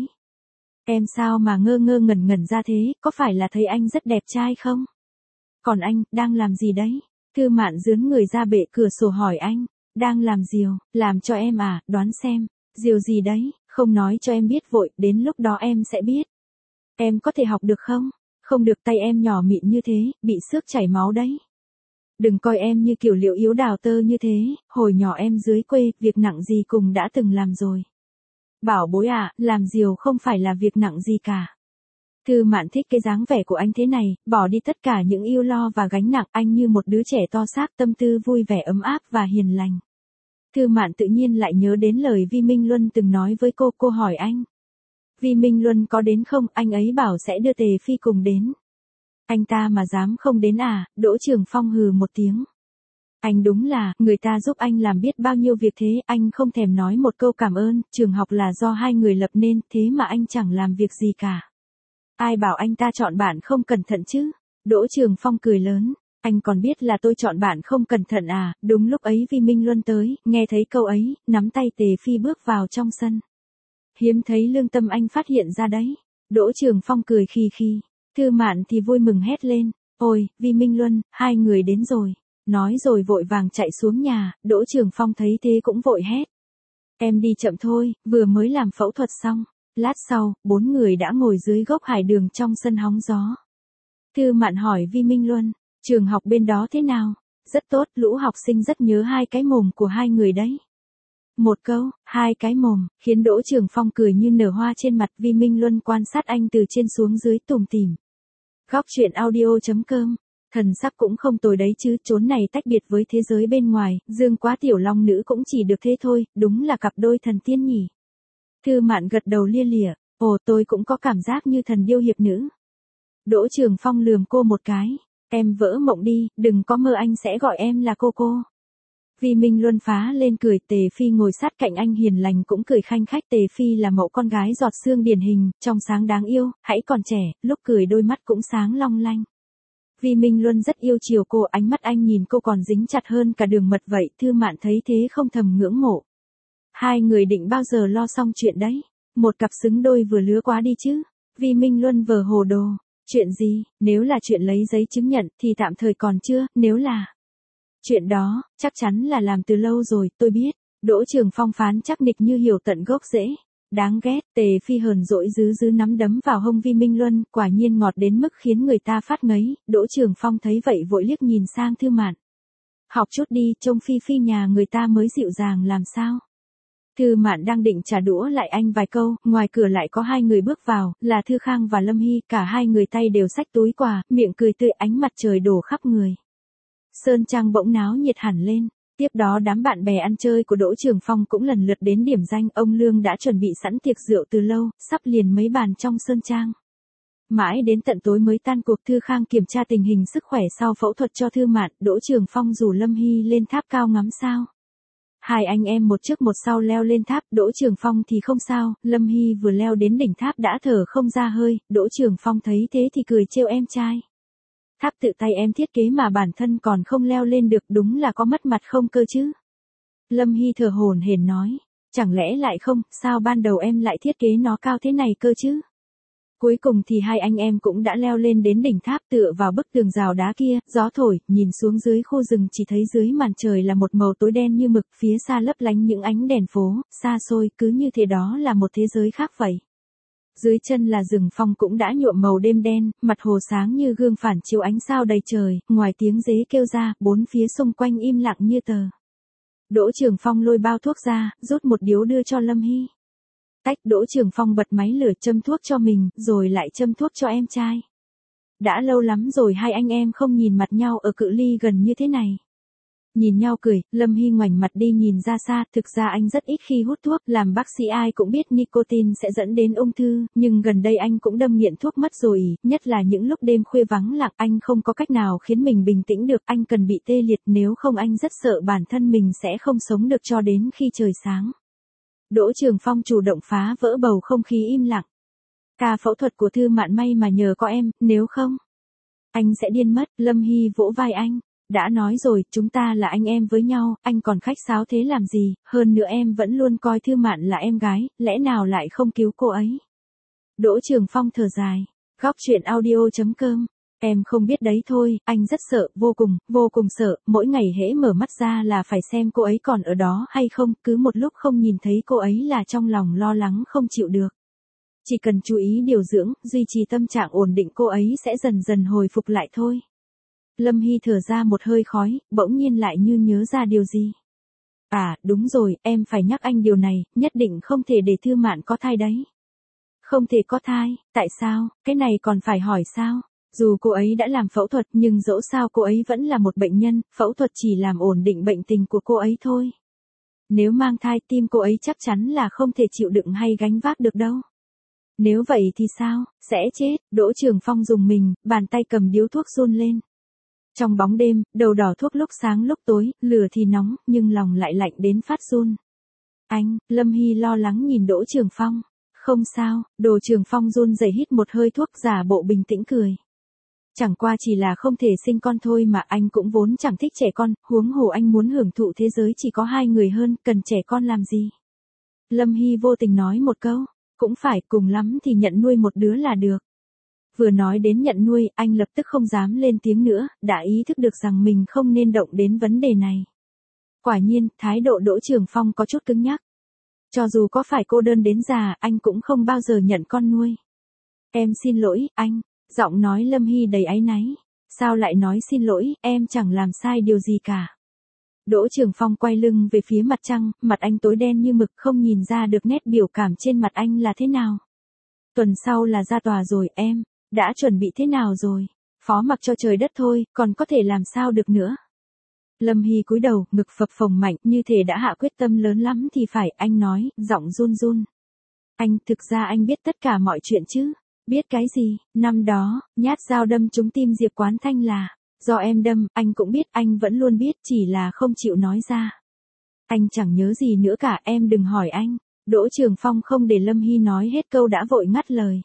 Em sao mà ngơ ngơ ngẩn ngẩn ra thế, có phải là thấy anh rất đẹp trai không? Còn anh, đang làm gì đấy? Thư Mạn dướn người ra bệ cửa sổ hỏi anh. Đang làm diều, làm cho em à, đoán xem. Diều gì đấy, không nói cho em biết vội, đến lúc đó em sẽ biết. Em có thể học được không? Không được, tay em nhỏ mịn như thế, bị xước chảy máu đấy. Đừng coi em như kiểu liệu yếu đào tơ như thế, hồi nhỏ em dưới quê, việc nặng gì cùng đã từng làm rồi. Bảo bối à, làm diều không phải là việc nặng gì cả. Thư Mạn thích cái dáng vẻ của anh thế này, bỏ đi tất cả những ưu lo và gánh nặng, anh như một đứa trẻ to xác, tâm tư vui vẻ ấm áp và hiền lành. Thư Mạn tự nhiên lại nhớ đến lời Vi Minh Luân từng nói với cô hỏi anh. Vi Minh Luân có đến không, anh ấy bảo sẽ đưa Tề Phi cùng đến. Anh ta mà dám không đến à? Đỗ Trường Phong hừ một tiếng. Anh đúng là, người ta giúp anh làm biết bao nhiêu việc thế, anh không thèm nói một câu cảm ơn, trường học là do hai người lập nên, thế mà anh chẳng làm việc gì cả. Ai bảo anh ta chọn bạn không cẩn thận chứ? Đỗ Trường Phong cười lớn, anh còn biết là tôi chọn bạn không cẩn thận à? Đúng lúc ấy Vi Minh Luân tới, nghe thấy câu ấy, nắm tay Tề Phi bước vào trong sân. Hiếm thấy lương tâm anh phát hiện ra đấy. Đỗ Trường Phong cười khi. Thư Mạn thì vui mừng hét lên, ôi, Vi Minh Luân, hai người đến rồi. Nói rồi vội vàng chạy xuống nhà, Đỗ Trường Phong thấy thế cũng vội hét. Em đi chậm thôi, vừa mới làm phẫu thuật xong. Lát sau, 4 người đã ngồi dưới gốc hải đường trong sân hóng gió. Thư Mạn hỏi Vi Minh Luân, trường học bên đó thế nào? Rất tốt, lũ học sinh rất nhớ hai cái mồm của hai người đấy. Một câu, hai cái mồm, khiến Đỗ Trường Phong cười như nở hoa trên mặt. Vi Minh Luân quan sát anh từ trên xuống dưới tủm tỉm. Góc truyện audio.com. Thần sắc cũng không tồi đấy chứ, chốn này tách biệt với thế giới bên ngoài, Dương Quá Tiểu Long Nữ cũng chỉ được thế thôi, đúng là cặp đôi thần tiên nhỉ. Thư Mạn gật đầu lia lịa, ồ tôi cũng có cảm giác như thần điêu hiệp nữ. Đỗ Trường Phong lườm cô một cái, em vỡ mộng đi, đừng có mơ anh sẽ gọi em là cô. Vi Minh Luân phá lên cười, Tề Phi ngồi sát cạnh anh hiền lành cũng cười khanh khách. Tề Phi là mẫu con gái giọt sương điển hình, trong sáng đáng yêu, hãy còn trẻ, lúc cười đôi mắt cũng sáng long lanh. Vi Minh Luân rất yêu chiều cô, ánh mắt anh nhìn cô còn dính chặt hơn cả đường mật vậy. Thư Mạn thấy thế không thầm ngưỡng mộ. Hai người định bao giờ lo xong chuyện đấy? Một cặp xứng đôi vừa lứa quá đi chứ. Vi Minh Luân vờ hồ đồ. Chuyện gì? Nếu là chuyện lấy giấy chứng nhận thì tạm thời còn chưa, nếu là chuyện đó, chắc chắn là làm từ lâu rồi, tôi biết. Đỗ Trường Phong phán chắc nịch như hiểu tận gốc rễ. Đáng ghét, Tề Phi hờn dỗi giữ nắm đấm vào hông Vi Minh Luân, quả nhiên ngọt đến mức khiến người ta phát ngấy. Đỗ Trường Phong thấy vậy vội liếc nhìn sang Thư Mạn. Học chút đi, trông Phi Phi nhà người ta mới dịu dàng làm sao. Thư Mạn đang định trả đũa lại anh vài câu, ngoài cửa lại có hai người bước vào, là Thư Khang và Lâm Hy, cả hai người tay đều xách túi quà, miệng cười tươi, ánh mặt trời đổ khắp người. Sơn Trang bỗng náo nhiệt hẳn lên. Tiếp đó đám bạn bè ăn chơi của Đỗ Trường Phong cũng lần lượt đến điểm danh, ông Lương đã chuẩn bị sẵn tiệc rượu từ lâu, sắp liền mấy bàn trong Sơn Trang. Mãi đến tận tối mới tan cuộc. Thư Khang kiểm tra tình hình sức khỏe sau phẫu thuật cho Thư Mạn, Đỗ Trường Phong rủ Lâm Hy lên tháp cao ngắm sao. Hai anh em một trước một sau leo lên tháp, Đỗ Trường Phong thì không sao, Lâm Hy vừa leo đến đỉnh tháp đã thở không ra hơi, Đỗ Trường Phong thấy thế thì cười trêu em trai. Tháp tự tay em thiết kế mà bản thân còn không leo lên được, đúng là có mất mặt không cơ chứ. Lâm Hy thở hổn hển nói, chẳng lẽ lại không, sao ban đầu em lại thiết kế nó cao thế này cơ chứ. Cuối cùng thì hai anh em cũng đã leo lên đến đỉnh tháp, tựa vào bức tường rào đá kia, gió thổi, nhìn xuống dưới khu rừng chỉ thấy dưới màn trời là một màu tối đen như mực, phía xa lấp lánh những ánh đèn phố, xa xôi, cứ như thế đó là một thế giới khác vậy. Dưới chân là rừng phong cũng đã nhuộm màu đêm đen, mặt hồ sáng như gương phản chiếu ánh sao đầy trời, ngoài tiếng dế kêu ra, bốn phía xung quanh im lặng như tờ. Đỗ Trường Phong lôi bao thuốc ra, rút một điếu đưa cho Lâm Hy. Tách. Đỗ Trường Phong bật máy lửa châm thuốc cho mình, rồi lại châm thuốc cho em trai. Đã lâu lắm rồi hai anh em không nhìn mặt nhau ở cự ly gần như thế này. Nhìn nhau cười, Lâm Hy ngoảnh mặt đi nhìn ra xa, thực ra anh rất ít khi hút thuốc, làm bác sĩ ai cũng biết nicotine sẽ dẫn đến ung thư, nhưng gần đây anh cũng đâm nghiện thuốc mất rồi, nhất là những lúc đêm khuya vắng lặng anh không có cách nào khiến mình bình tĩnh được, anh cần bị tê liệt nếu không anh rất sợ bản thân mình sẽ không sống được cho đến khi trời sáng. Đỗ Trường Phong chủ động phá vỡ bầu không khí im lặng. Ca phẫu thuật của Thư Mạn may mà nhờ có em, nếu không, anh sẽ điên mất. Lâm Hy vỗ vai anh. Đã nói rồi, chúng ta là anh em với nhau, anh còn khách sáo thế làm gì, hơn nữa em vẫn luôn coi Thư Mạn là em gái, lẽ nào lại không cứu cô ấy. Đỗ Trường Phong thở dài. Góc truyện audio.com. Em không biết đấy thôi, anh rất sợ, vô cùng sợ, mỗi ngày hễ mở mắt ra là phải xem cô ấy còn ở đó hay không, cứ một lúc không nhìn thấy cô ấy là trong lòng lo lắng không chịu được. Chỉ cần chú ý điều dưỡng, duy trì tâm trạng ổn định cô ấy sẽ dần dần hồi phục lại thôi. Lâm Hy thở ra một hơi khói, bỗng nhiên lại như nhớ ra điều gì. À, đúng rồi, em phải nhắc anh điều này, nhất định không thể để Thư Mạn có thai đấy. Không thể có thai, tại sao, cái này còn phải hỏi sao? Dù cô ấy đã làm phẫu thuật nhưng dẫu sao cô ấy vẫn là một bệnh nhân, phẫu thuật chỉ làm ổn định bệnh tình của cô ấy thôi. Nếu mang thai tim cô ấy chắc chắn là không thể chịu đựng hay gánh vác được đâu. Nếu vậy thì sao, sẽ chết. Đỗ Trường Phong dùng mình, bàn tay cầm điếu thuốc run lên. Trong bóng đêm, đầu đỏ thuốc lúc sáng lúc tối, lửa thì nóng, nhưng lòng lại lạnh đến phát run. Anh, Lâm Hy lo lắng nhìn Đỗ Trường Phong. Không sao, Đỗ Trường Phong run rẩy hít một hơi thuốc giả bộ bình tĩnh cười. Chẳng qua chỉ là không thể sinh con thôi mà anh cũng vốn chẳng thích trẻ con, huống hồ anh muốn hưởng thụ thế giới chỉ có hai người hơn, cần trẻ con làm gì. Lâm Hy vô tình nói một câu, cũng phải, cùng lắm thì nhận nuôi một đứa là được. Vừa nói đến nhận nuôi, anh lập tức không dám lên tiếng nữa, đã ý thức được rằng mình không nên động đến vấn đề này. Quả nhiên, thái độ Đỗ Trường Phong có chút cứng nhắc. Cho dù có phải cô đơn đến già, anh cũng không bao giờ nhận con nuôi. Em xin lỗi, anh. Giọng nói Lâm Hy đầy áy náy. Sao lại nói xin lỗi, em chẳng làm sai điều gì cả. Đỗ Trường Phong quay lưng về phía mặt trăng, mặt anh tối đen như mực, không nhìn ra được nét biểu cảm trên mặt anh là thế nào. Tuần sau là ra tòa rồi, em đã chuẩn bị thế nào rồi? Phó mặc cho trời đất thôi, còn có thể làm sao được nữa. Lâm Hy cúi đầu, ngực phập phồng mạnh, như thể đã hạ quyết tâm lớn lắm thì phải, anh nói, giọng run run. Anh, thực ra anh biết tất cả mọi chuyện chứ? Biết cái gì? Năm đó, nhát dao đâm trúng tim Diệp Quán Thanh là do em đâm, anh cũng biết, anh vẫn luôn biết, chỉ là không chịu nói ra. Anh chẳng nhớ gì nữa cả, em đừng hỏi anh. Đỗ Trường Phong không để Lâm Hy nói hết câu đã vội ngắt lời.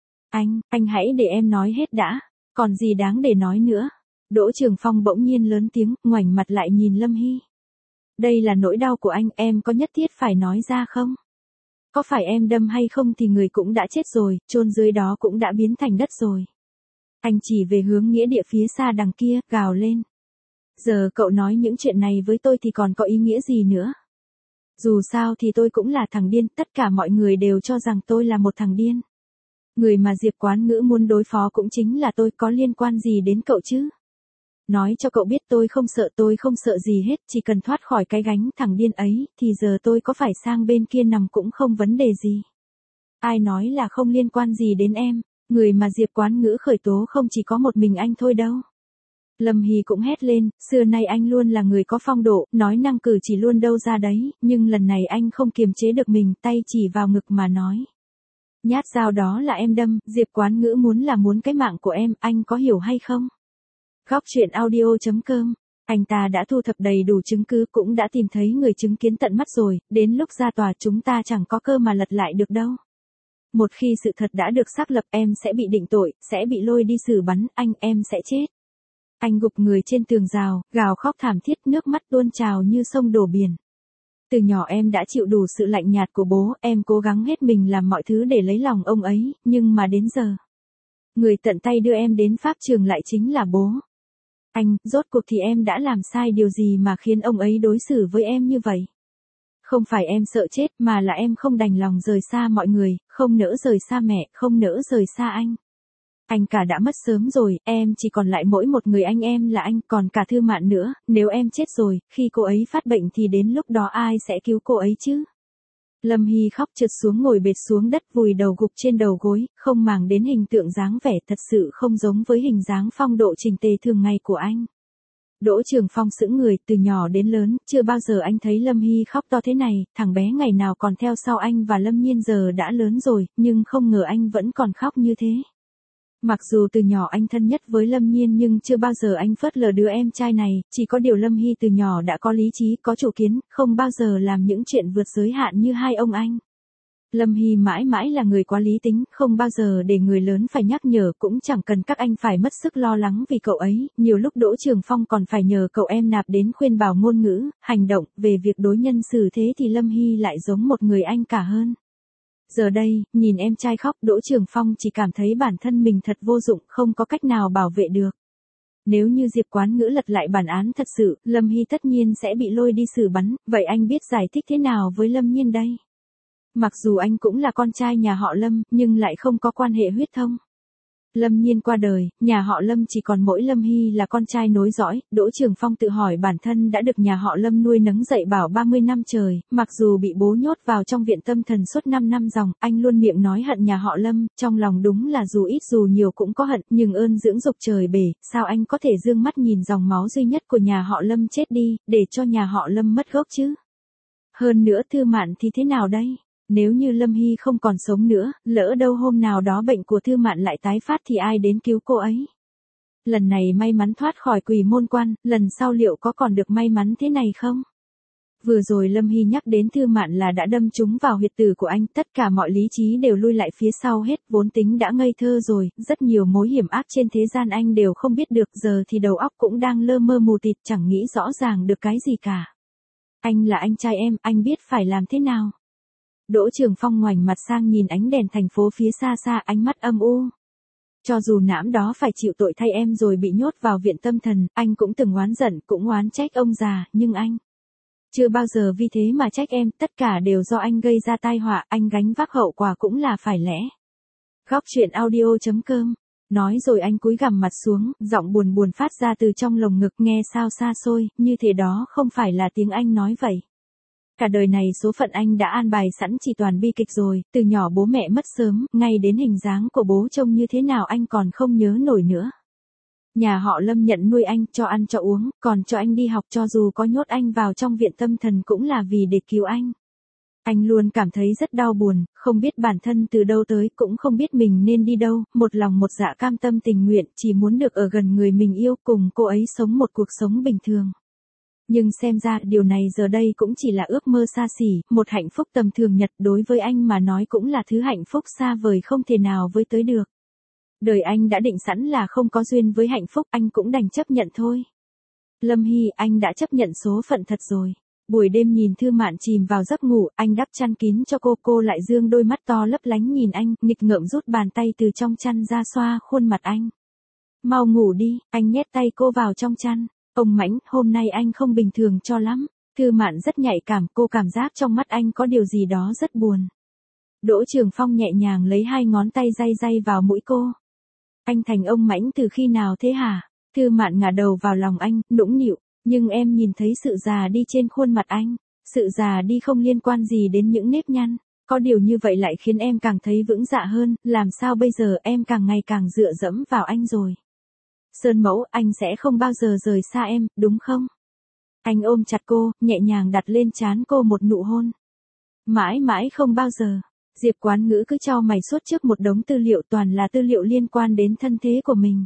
Anh hãy để em nói hết đã, còn gì đáng để nói nữa. Đỗ Trường Phong bỗng nhiên lớn tiếng, ngoảnh mặt lại nhìn Lâm Hy. Đây là nỗi đau của anh, em có nhất thiết phải nói ra không? Có phải em đâm hay không thì người cũng đã chết rồi, chôn dưới đó cũng đã biến thành đất rồi. Anh chỉ về hướng nghĩa địa phía xa đằng kia, gào lên. Giờ cậu nói những chuyện này với tôi thì còn có ý nghĩa gì nữa? Dù sao thì tôi cũng là thằng điên, tất cả mọi người đều cho rằng tôi là một thằng điên. Người mà Diệp Quán Ngữ muốn đối phó cũng chính là tôi, có liên quan gì đến cậu chứ? Nói cho cậu biết tôi không sợ gì hết, chỉ cần thoát khỏi cái gánh thằng điên ấy, thì giờ tôi có phải sang bên kia nằm cũng không vấn đề gì. Ai nói là không liên quan gì đến em, người mà Diệp Quán Ngữ khởi tố không chỉ có một mình anh thôi đâu. Lâm Hy cũng hét lên, xưa nay anh luôn là người có phong độ, nói năng cử chỉ luôn đâu ra đấy, nhưng lần này anh không kiềm chế được mình, tay chỉ vào ngực mà nói. Nhát dao đó là em đâm, Diệp Quán Ngữ muốn cái mạng của em, anh có hiểu hay không? Góc truyện audio.com. Anh ta đã thu thập đầy đủ chứng cứ, cũng đã tìm thấy người chứng kiến tận mắt rồi, đến lúc ra tòa chúng ta chẳng có cơ mà lật lại được đâu. Một khi sự thật đã được xác lập, em sẽ bị định tội, sẽ bị lôi đi xử bắn, em sẽ chết. Anh gục người trên tường rào, gào khóc thảm thiết, nước mắt tuôn trào như sông đổ biển. Từ nhỏ em đã chịu đủ sự lạnh nhạt của bố, em cố gắng hết mình làm mọi thứ để lấy lòng ông ấy, nhưng mà đến giờ, người tận tay đưa em đến pháp trường lại chính là bố. Anh, rốt cuộc thì em đã làm sai điều gì mà khiến ông ấy đối xử với em như vậy? Không phải em sợ chết mà là em không đành lòng rời xa mọi người, không nỡ rời xa mẹ, không nỡ rời xa anh. Anh cả đã mất sớm rồi, em chỉ còn lại mỗi một người anh em là anh, còn cả Thư Mạn nữa, nếu em chết rồi, khi cô ấy phát bệnh thì đến lúc đó ai sẽ cứu cô ấy chứ? Lâm Hy khóc trượt xuống ngồi bệt xuống đất vùi đầu gục trên đầu gối, không màng đến hình tượng dáng vẻ thật sự không giống với hình dáng phong độ chỉnh tề thường ngày của anh. Đỗ Trường Phong sững người, từ nhỏ đến lớn, chưa bao giờ anh thấy Lâm Hy khóc to thế này, thằng bé ngày nào còn theo sau anh và Lâm Nhiên giờ đã lớn rồi, nhưng không ngờ anh vẫn còn khóc như thế. Mặc dù từ nhỏ anh thân nhất với Lâm Nhiên nhưng chưa bao giờ anh phớt lờ đứa em trai này, chỉ có điều Lâm Hy từ nhỏ đã có lý trí, có chủ kiến, không bao giờ làm những chuyện vượt giới hạn như hai ông anh. Lâm Hy mãi mãi là người quá lý tính, không bao giờ để người lớn phải nhắc nhở, cũng chẳng cần các anh phải mất sức lo lắng vì cậu ấy, nhiều lúc Đỗ Trường Phong còn phải nhờ cậu em nạp đến khuyên bảo ngôn ngữ, hành động, về việc đối nhân xử thế thì Lâm Hy lại giống một người anh cả hơn. Giờ đây, nhìn em trai khóc, Đỗ Trường Phong chỉ cảm thấy bản thân mình thật vô dụng, không có cách nào bảo vệ được. Nếu như Diệp Quán Ngữ lật lại bản án thật sự, Lâm Hy tất nhiên sẽ bị lôi đi xử bắn, vậy anh biết giải thích thế nào với Lâm Nhiên đây? Mặc dù anh cũng là con trai nhà họ Lâm, nhưng lại không có quan hệ huyết thống. Lâm Nhiên qua đời, nhà họ Lâm chỉ còn mỗi Lâm Hy là con trai nối dõi, Đỗ Trường Phong tự hỏi bản thân đã được nhà họ Lâm nuôi nấng dạy bảo 30 năm trời, mặc dù bị bố nhốt vào trong viện tâm thần suốt 5 năm dòng, anh luôn miệng nói hận nhà họ Lâm, trong lòng đúng là dù ít dù nhiều cũng có hận, nhưng ơn dưỡng dục trời bể, sao anh có thể dương mắt nhìn dòng máu duy nhất của nhà họ Lâm chết đi, để cho nhà họ Lâm mất gốc chứ? Hơn nữa Thư Mạn thì thế nào đây? Nếu như Lâm Hy không còn sống nữa, lỡ đâu hôm nào đó bệnh của Thư Mạn lại tái phát thì ai đến cứu cô ấy? Lần này may mắn thoát khỏi Quỷ Môn Quan, lần sau liệu có còn được may mắn thế này không? Vừa rồi Lâm Hy nhắc đến Thư Mạn là đã đâm trúng vào huyệt tử của anh, tất cả mọi lý trí đều lui lại phía sau hết, vốn tính đã ngây thơ rồi, rất nhiều mối hiểm ác trên thế gian anh đều không biết được, giờ thì đầu óc cũng đang lơ mơ mù tịt, chẳng nghĩ rõ ràng được cái gì cả. Anh là anh trai em, anh biết phải làm thế nào? Đỗ Trường Phong ngoảnh mặt sang nhìn ánh đèn thành phố phía xa xa, ánh mắt âm u. Cho dù nãm đó phải chịu tội thay em rồi bị nhốt vào viện tâm thần, anh cũng từng oán giận, cũng oán trách ông già, nhưng anh chưa bao giờ vì thế mà trách em, tất cả đều do anh gây ra tai họa, anh gánh vác hậu quả cũng là phải lẽ. Góc truyện audio.com. Nói rồi anh cúi gằm mặt xuống, giọng buồn buồn phát ra từ trong lồng ngực, nghe sao xa xôi, như thế đó không phải là tiếng anh nói vậy. Cả đời này số phận anh đã an bài sẵn chỉ toàn bi kịch rồi, từ nhỏ bố mẹ mất sớm, ngay đến hình dáng của bố trông như thế nào anh còn không nhớ nổi nữa. Nhà họ Lâm nhận nuôi anh, cho ăn cho uống, còn cho anh đi học, cho dù có nhốt anh vào trong viện tâm thần cũng là vì để cứu anh. Anh luôn cảm thấy rất đau buồn, không biết bản thân từ đâu tới, cũng không biết mình nên đi đâu, một lòng một dạ cam tâm tình nguyện, chỉ muốn được ở gần người mình yêu, cùng cô ấy sống một cuộc sống bình thường. Nhưng xem ra điều này giờ đây cũng chỉ là ước mơ xa xỉ, một hạnh phúc tầm thường nhật đối với anh mà nói cũng là thứ hạnh phúc xa vời không thể nào với tới được. Đời anh đã định sẵn là không có duyên với hạnh phúc, anh cũng đành chấp nhận thôi. Lâm Hy, anh đã chấp nhận số phận thật rồi. Buổi đêm nhìn Thư Mạn chìm vào giấc ngủ, anh đắp chăn kín cho cô lại dương đôi mắt to lấp lánh nhìn anh, nghịch ngợm rút bàn tay từ trong chăn ra xoa khuôn mặt anh. Mau ngủ đi, anh nhét tay cô vào trong chăn. Ông Mãnh, hôm nay anh không bình thường cho lắm. Thư Mạn rất nhạy cảm, cô cảm giác trong mắt anh có điều gì đó rất buồn. Đỗ Trường Phong nhẹ nhàng lấy hai ngón tay day vào mũi cô. Anh thành ông Mãnh từ khi nào thế hả? Thư Mạn ngả đầu vào lòng anh, nũng nịu, nhưng em nhìn thấy sự già đi trên khuôn mặt anh. Sự già đi không liên quan gì đến những nếp nhăn. Có điều như vậy lại khiến em càng thấy vững dạ hơn, làm sao bây giờ em càng ngày càng dựa dẫm vào anh rồi. Sơn Mẫu, anh sẽ không bao giờ rời xa em, đúng không? Anh ôm chặt cô, nhẹ nhàng đặt lên trán cô một nụ hôn. Mãi mãi không bao giờ. Diệp Quán Ngữ cứ chau mày suốt trước một đống tư liệu, toàn là tư liệu liên quan đến thân thế của mình.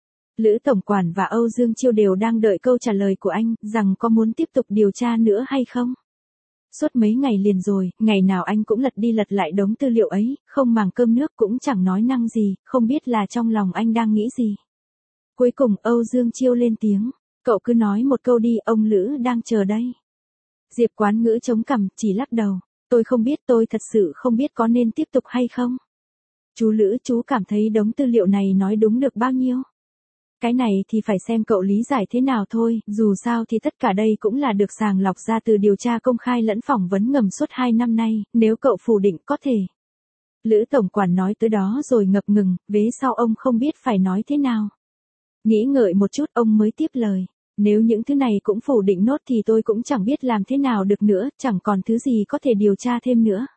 Lữ Tổng Quản và Âu Dương Chiêu đều đang đợi câu trả lời của anh, rằng có muốn tiếp tục điều tra nữa hay không. Suốt mấy ngày liền rồi, ngày nào anh cũng lật đi lật lại đống tư liệu ấy, không màng cơm nước cũng chẳng nói năng gì, không biết là trong lòng anh đang nghĩ gì. Cuối cùng Âu Dương Chiêu lên tiếng, cậu cứ nói một câu đi, ông Lữ đang chờ đây. Diệp Quán Ngữ chống cằm, chỉ lắc đầu, tôi không biết, tôi thật sự không biết có nên tiếp tục hay không. Chú Lữ, chú cảm thấy đống tư liệu này nói đúng được bao nhiêu? Cái này thì phải xem cậu lý giải thế nào thôi, dù sao thì tất cả đây cũng là được sàng lọc ra từ điều tra công khai lẫn phỏng vấn ngầm suốt 2 năm nay, nếu cậu phủ định có thể. Lữ tổng quản nói tới đó rồi ngập ngừng, vế sau ông không biết phải nói thế nào. Nghĩ ngợi một chút ông mới tiếp lời. Nếu những thứ này cũng phủ định nốt thì tôi cũng chẳng biết làm thế nào được nữa, chẳng còn thứ gì có thể điều tra thêm nữa.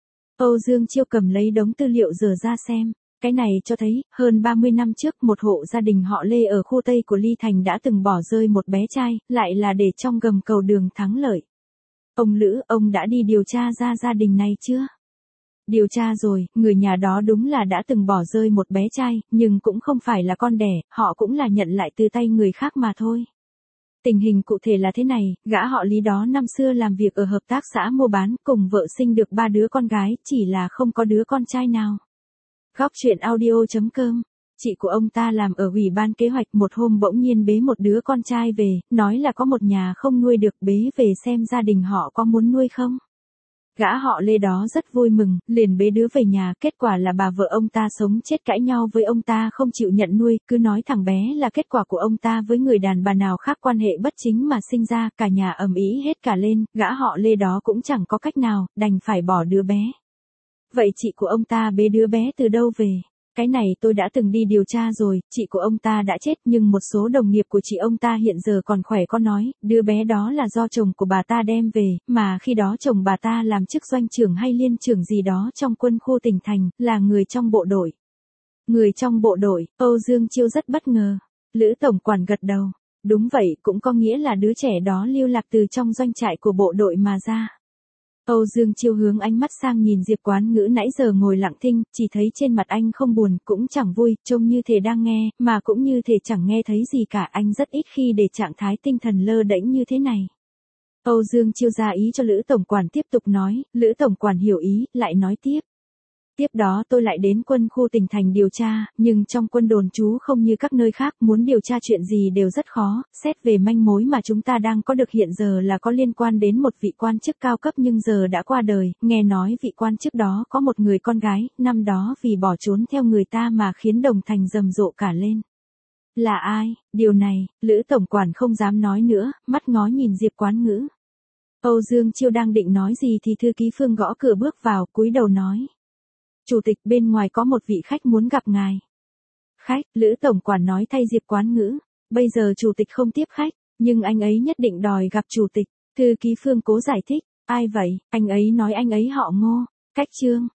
Âu Dương Chiêu cầm lấy đống tư liệu dở ra xem. Cái này cho thấy, hơn 30 năm trước một hộ gia đình họ Lê ở khu Tây của Ly Thành đã từng bỏ rơi một bé trai, lại là để trong gầm cầu đường Thắng Lợi. Ông Lữ, ông đã đi điều tra ra gia đình này chưa? Điều tra rồi, người nhà đó đúng là đã từng bỏ rơi một bé trai, nhưng cũng không phải là con đẻ, họ cũng là nhận lại từ tay người khác mà thôi. Tình hình cụ thể là thế này, gã họ Lý đó năm xưa làm việc ở hợp tác xã mua bán, cùng vợ sinh được 3 đứa con gái, chỉ là không có đứa con trai nào. Góc truyện audio.com. Chị của ông ta làm ở ủy ban kế hoạch, một hôm bỗng nhiên bế một đứa con trai về, nói là có một nhà không nuôi được, bế về xem gia đình họ có muốn nuôi không. Gã họ Lê đó rất vui mừng, liền bế đứa về nhà, kết quả là bà vợ ông ta sống chết cãi nhau với ông ta không chịu nhận nuôi, cứ nói thằng bé là kết quả của ông ta với người đàn bà nào khác quan hệ bất chính mà sinh ra, cả nhà ầm ĩ hết cả lên, gã họ Lê đó cũng chẳng có cách nào, đành phải bỏ đứa bé. Vậy chị của ông ta bế đứa bé từ đâu về? Cái này tôi đã từng đi điều tra rồi, chị của ông ta đã chết nhưng một số đồng nghiệp của chị ông ta hiện giờ còn khỏe có nói, đứa bé đó là do chồng của bà ta đem về, mà khi đó chồng bà ta làm chức doanh trưởng hay liên trưởng gì đó trong quân khu tỉnh thành, là người trong bộ đội. Người trong bộ đội, Âu Dương Chiêu rất bất ngờ. Lữ tổng quản gật đầu. Đúng vậy, cũng có nghĩa là đứa trẻ đó lưu lạc từ trong doanh trại của bộ đội mà ra. Âu Dương Chiêu hướng ánh mắt sang nhìn Diệp Quán Ngữ nãy giờ ngồi lặng thinh, chỉ thấy trên mặt anh không buồn, cũng chẳng vui, trông như thể đang nghe, mà cũng như thể chẳng nghe thấy gì cả, anh rất ít khi để trạng thái tinh thần lơ đễnh như thế này. Âu Dương Chiêu ra ý cho Lữ tổng quản tiếp tục nói, Lữ tổng quản hiểu ý, lại nói tiếp. Tiếp đó tôi lại đến quân khu tỉnh thành điều tra, nhưng trong quân đồn trú không như các nơi khác, muốn điều tra chuyện gì đều rất khó, xét về manh mối mà chúng ta đang có được hiện giờ là có liên quan đến một vị quan chức cao cấp nhưng giờ đã qua đời, nghe nói vị quan chức đó có một người con gái, năm đó vì bỏ trốn theo người ta mà khiến Đồng Thành rầm rộ cả lên. Là ai? Điều này, Lữ tổng quản không dám nói nữa, mắt ngó nhìn Diệp Quán Ngữ. Âu Dương Chiêu đang định nói gì thì thư ký Phương gõ cửa bước vào, cúi đầu nói. Chủ tịch, bên ngoài có một vị khách muốn gặp ngài. Khách, Lữ tổng quản nói thay Diệp Quán Ngữ. Bây giờ chủ tịch không tiếp khách, nhưng anh ấy nhất định đòi gặp chủ tịch. Thư ký Phương cố giải thích. Ai vậy? Anh ấy nói anh ấy họ Ngô. Cách Trương.